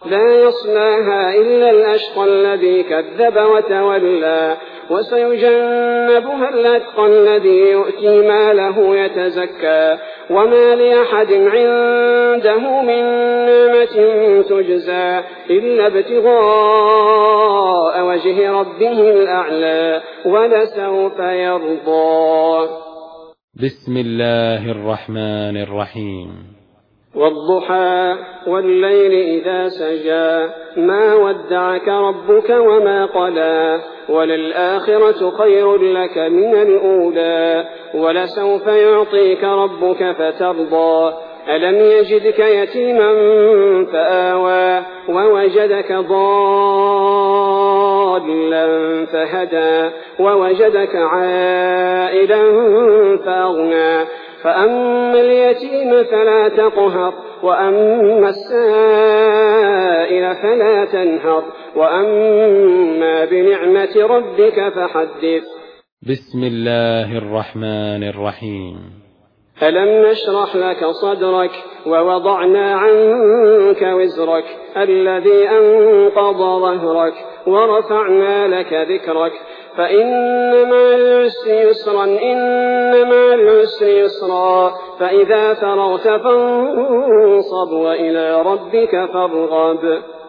لا يصلاها إلا الأشقى الذي كذب وتولى وسيجنبها الأتقى الذي يؤتي ماله يتزكى وما لأحد عنده من نعمة تجزى إلا ابتغاء وجه ربه الأعلى ولسوف يرضى. بسم الله الرحمن الرحيم. والضحى والليل إذا سجى ما ودعك ربك وما قلى وللآخرة خير لك من الأولى ولسوف يعطيك ربك فترضى ألم يجدك يتيما فآوى ووجدك ضالا فهدى ووجدك عائلا فأغنى فأما اليتيم فلا تقهر وأما السائل فلا تنهر وأما بنعمة ربك فحدث. بسم الله الرحمن الرحيم. ألم نشرح لك صدرك ووضعنا عنك وزرك الذي أنقض ظهرك ورفعنا لك ذكرك فإن مع العسر يسرا إن مع العسر يسرا فإذا فرغت فانصب وإلى ربك فارغب.